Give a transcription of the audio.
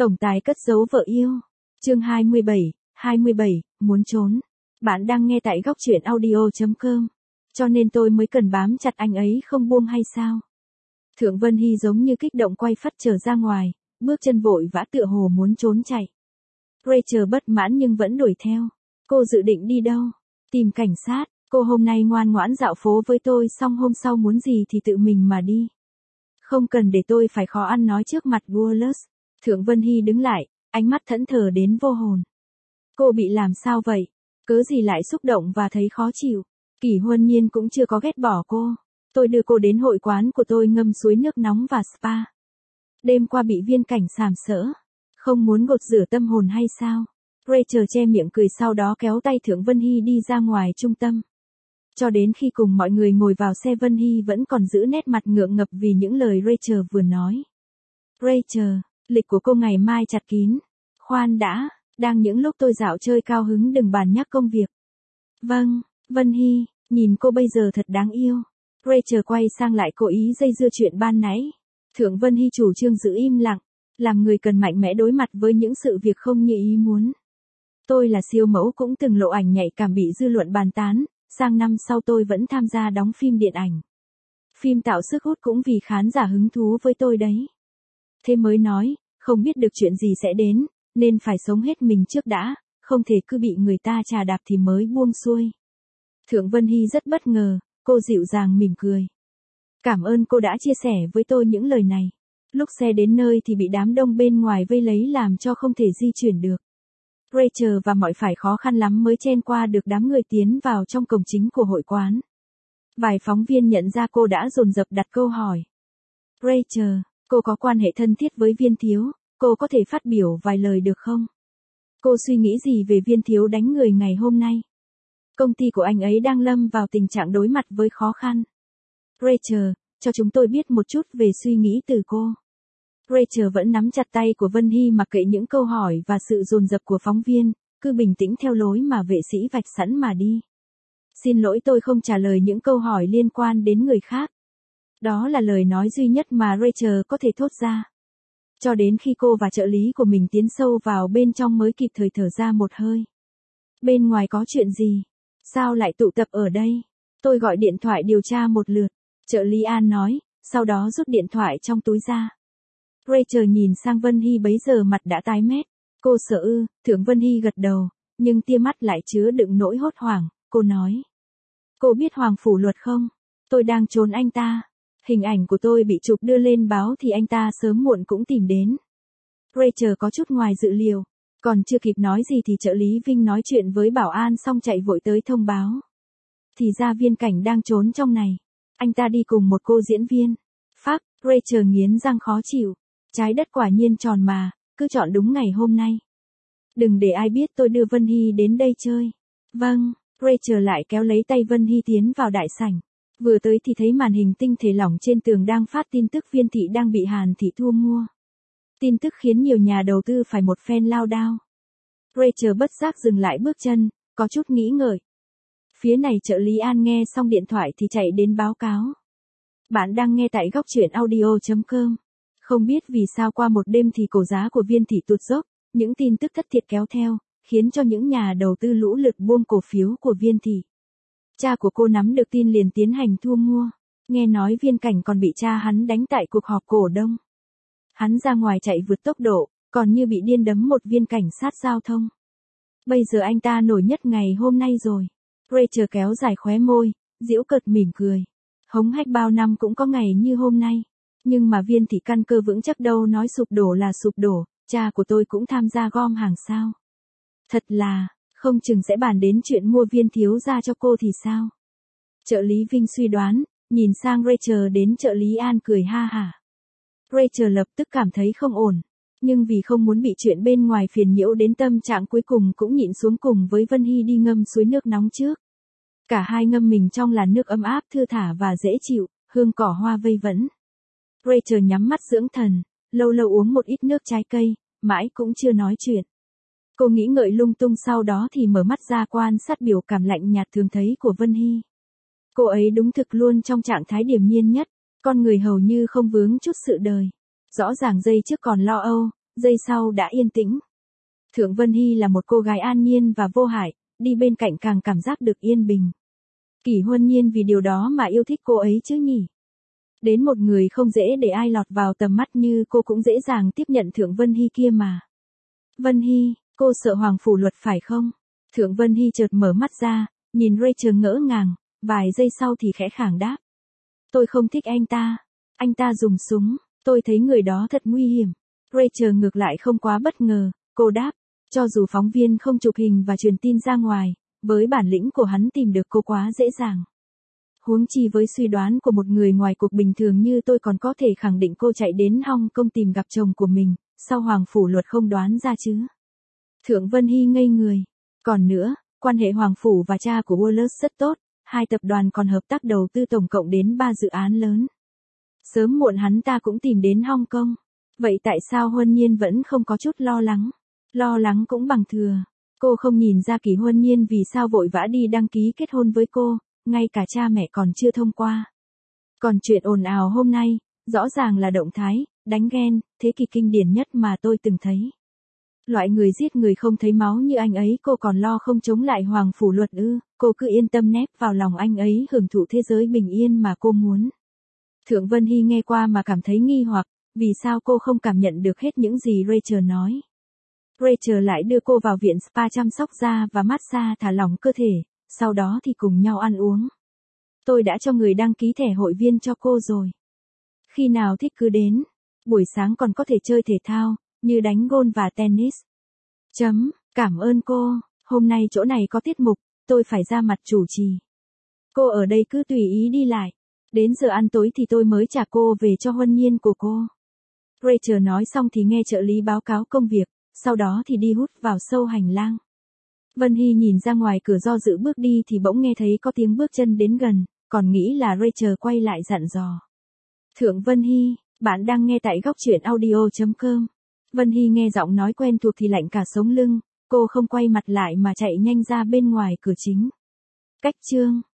Tổng tài cất giấu vợ yêu. Chương 27, muốn trốn. Bạn đang nghe tại góc truyện audio.com. Cho nên tôi mới cần bám chặt anh ấy không buông hay sao? Thượng Vân Hy giống như kích động quay phắt trở ra ngoài, bước chân vội vã tựa hồ muốn trốn chạy. Rachel bất mãn nhưng vẫn đuổi theo. Cô dự định đi đâu? Tìm cảnh sát. Cô hôm nay ngoan ngoãn dạo phố với tôi, xong hôm sau muốn gì thì tự mình mà đi. Không cần để tôi phải khó ăn nói trước mặt Wallace. Thượng Vân Hy đứng lại, ánh mắt thẫn thờ đến vô hồn. Cô bị làm sao vậy? Cớ gì lại xúc động và thấy khó chịu? Kỷ Huân Nhiên cũng chưa có ghét bỏ cô. Tôi đưa cô đến hội quán của tôi ngâm suối nước nóng và spa. Đêm qua bị viên cảnh sàm sỡ. Không muốn gột rửa tâm hồn hay sao? Rachel che miệng cười, sau đó kéo tay Thượng Vân Hy đi ra ngoài trung tâm. Cho đến khi cùng mọi người ngồi vào xe, Vân Hy vẫn còn giữ nét mặt ngượng ngập vì những lời Rachel vừa nói. Rachel, lịch của cô ngày mai chặt kín. Khoan đã, đang những lúc tôi dạo chơi cao hứng đừng bàn nhắc công việc. Vâng, Vân Hy, nhìn cô bây giờ thật đáng yêu. Rachel quay sang lại cố ý dây dưa chuyện ban nãy. Thượng Vân Hy chủ trương giữ im lặng, làm người cần mạnh mẽ đối mặt với những sự việc không như ý muốn. Tôi là siêu mẫu cũng từng lộ ảnh nhạy cảm bị dư luận bàn tán, sang năm sau tôi vẫn tham gia đóng phim điện ảnh. Phim tạo sức hút cũng vì khán giả hứng thú với tôi đấy. Thế mới nói, không biết được chuyện gì sẽ đến, nên phải sống hết mình trước đã, không thể cứ bị người ta chà đạp thì mới buông xuôi. Thượng Vân Hy rất bất ngờ, cô dịu dàng mỉm cười. Cảm ơn cô đã chia sẻ với tôi những lời này. Lúc xe đến nơi thì bị đám đông bên ngoài vây lấy làm cho không thể di chuyển được. Rachel và mọi phải khó khăn lắm mới chen qua được đám người tiến vào trong cổng chính của hội quán. Vài phóng viên nhận ra cô đã dồn dập đặt câu hỏi. Rachel, cô có quan hệ thân thiết với Viên Thiếu, cô có thể phát biểu vài lời được không? Cô suy nghĩ gì về Viên Thiếu đánh người ngày hôm nay? Công ty của anh ấy đang lâm vào tình trạng đối mặt với khó khăn. Rachel, cho chúng tôi biết một chút về suy nghĩ từ cô. Rachel vẫn nắm chặt tay của Vân Hy mặc kệ những câu hỏi và sự dồn dập của phóng viên, cứ bình tĩnh theo lối mà vệ sĩ vạch sẵn mà đi. Xin lỗi, tôi không trả lời những câu hỏi liên quan đến người khác. Đó là lời nói duy nhất mà Rachel có thể thốt ra. Cho đến khi cô và trợ lý của mình tiến sâu vào bên trong mới kịp thời thở ra một hơi. Bên ngoài có chuyện gì? Sao lại tụ tập ở đây? Tôi gọi điện thoại điều tra một lượt. Trợ lý An nói, sau đó rút điện thoại trong túi ra. Rachel nhìn sang Vân Hy, bấy giờ mặt đã tái mét. Cô sợ ư? Thượng Vân Hy gật đầu, nhưng tia mắt lại chứa đựng nỗi hốt hoảng. Cô nói. Cô biết Hoàng Phủ Luật không? Tôi đang trốn anh ta. Hình ảnh của tôi bị chụp đưa lên báo thì anh ta sớm muộn cũng tìm đến. Rachel có chút ngoài dự liệu. Còn chưa kịp nói gì thì trợ lý Vinh nói chuyện với bảo an xong chạy vội tới thông báo. Thì ra Viên Cảnh đang trốn trong này. Anh ta đi cùng một cô diễn viên. Pháp, Rachel nghiến răng khó chịu. Trái đất quả nhiên tròn mà, cứ chọn đúng ngày hôm nay. Đừng để ai biết tôi đưa Vân Hy đến đây chơi. Vâng, Rachel lại kéo lấy tay Vân Hy tiến vào đại sảnh. Vừa tới thì thấy màn hình tinh thể lỏng trên tường đang phát tin tức Viên thị đang bị Hàn thị thu mua. Tin tức khiến nhiều nhà đầu tư phải một phen lao đao. Rachel bất giác dừng lại bước chân, có chút nghĩ ngợi. Phía này trợ lý An nghe xong điện thoại thì chạy đến báo cáo. Bạn đang nghe tại góc truyện audio.com. Không biết vì sao qua một đêm thì cổ giá của Viên thị tụt dốc, những tin tức thất thiệt kéo theo, khiến cho những nhà đầu tư lũ lượt buông cổ phiếu của Viên thị. Cha của cô nắm được tin liền tiến hành thu mua. Nghe nói Viên Cảnh còn bị cha hắn đánh tại cuộc họp cổ đông. Hắn ra ngoài chạy vượt tốc độ, còn như bị điên đấm một viên cảnh sát giao thông. Bây giờ anh ta nổi nhất ngày hôm nay rồi. Rachel kéo dài khóe môi, giễu cợt mỉm cười. Hống hách bao năm cũng có ngày như hôm nay. Nhưng mà Viên thị căn cơ vững chắc đâu, nói sụp đổ là sụp đổ, cha của tôi cũng tham gia gom hàng sao. Thật là, không chừng sẽ bàn đến chuyện mua Viên Thiếu ra cho cô thì sao. Trợ lý Vinh suy đoán, nhìn sang Rachel đến trợ lý An cười ha hả. Rachel lập tức cảm thấy không ổn, nhưng vì không muốn bị chuyện bên ngoài phiền nhiễu đến tâm trạng, cuối cùng cũng nhịn xuống cùng với Vân Hy đi ngâm suối nước nóng trước. Cả hai ngâm mình trong làn nước ấm áp thư thả và dễ chịu, hương cỏ hoa vây vẫy. Rachel nhắm mắt dưỡng thần, lâu lâu uống một ít nước trái cây, mãi cũng chưa nói chuyện. Cô nghĩ ngợi lung tung, sau đó thì mở mắt ra quan sát biểu cảm lạnh nhạt thường thấy của Vân Hy. Cô ấy đúng thực luôn trong trạng thái điềm nhiên nhất, con người hầu như không vướng chút sự đời. Rõ ràng giây trước còn lo âu, giây sau đã yên tĩnh. Thượng Vân Hy là một cô gái an nhiên và vô hại, đi bên cạnh càng cảm giác được yên bình. Kỷ Huân Nhiên vì điều đó mà yêu thích cô ấy chứ nhỉ? Đến một người không dễ để ai lọt vào tầm mắt như cô cũng dễ dàng tiếp nhận Thượng Vân Hy kia mà. Vân Hy, cô sợ Hoàng Phủ Luật phải không? Thượng Vân Hy chợt mở mắt ra, nhìn Rachel ngỡ ngàng, vài giây sau thì khẽ khàng đáp. Tôi không thích anh ta dùng súng, tôi thấy người đó thật nguy hiểm. Rachel ngược lại không quá bất ngờ, cô đáp, cho dù phóng viên không chụp hình và truyền tin ra ngoài, với bản lĩnh của hắn tìm được cô quá dễ dàng. Huống chi với suy đoán của một người ngoài cuộc bình thường như tôi còn có thể khẳng định cô chạy đến Hong Kong tìm gặp chồng của mình, sao Hoàng Phủ Luật không đoán ra chứ? Thượng Vân Hy ngây người. Còn nữa, quan hệ Hoàng Phủ và cha của Wallace rất tốt, hai tập đoàn còn hợp tác đầu tư tổng cộng đến 3 dự án lớn. Sớm muộn hắn ta cũng tìm đến Hong Kong. Vậy tại sao Huân Nhiên vẫn không có chút lo lắng? Lo lắng cũng bằng thừa. Cô không nhìn ra Kỷ Huân Nhiên vì sao vội vã đi đăng ký kết hôn với cô, ngay cả cha mẹ còn chưa thông qua. Còn chuyện ồn ào hôm nay, rõ ràng là động thái, đánh ghen, thế kỷ kinh điển nhất mà tôi từng thấy. Loại người giết người không thấy máu như anh ấy cô còn lo không chống lại Hoàng Phủ Luật ư? Cô cứ yên tâm nép vào lòng anh ấy hưởng thụ thế giới bình yên mà cô muốn. Thượng Vân Hy nghe qua mà cảm thấy nghi hoặc, vì sao cô không cảm nhận được hết những gì Rachel nói. Rachel lại đưa cô vào viện spa chăm sóc da và massage thả lỏng cơ thể, sau đó thì cùng nhau ăn uống. Tôi đã cho người đăng ký thẻ hội viên cho cô rồi. Khi nào thích cứ đến. Buổi sáng còn có thể chơi thể thao, như đánh golf và tennis. Cảm ơn cô, hôm nay chỗ này có tiết mục, tôi phải ra mặt chủ trì. Cô ở đây cứ tùy ý đi lại. Đến giờ ăn tối thì tôi mới trả cô về cho Huân Nhiên của cô. Rachel nói xong thì nghe trợ lý báo cáo công việc, sau đó thì đi hút vào sâu hành lang. Vân Hy nhìn ra ngoài cửa do dự bước đi thì bỗng nghe thấy có tiếng bước chân đến gần, còn nghĩ là Rachel quay lại dặn dò. Thượng Vân Hy, bạn đang nghe tại góc truyện audio.com. Vân Hy nghe giọng nói quen thuộc thì lạnh cả sống lưng, cô không quay mặt lại mà chạy nhanh ra bên ngoài cửa chính. Cách chương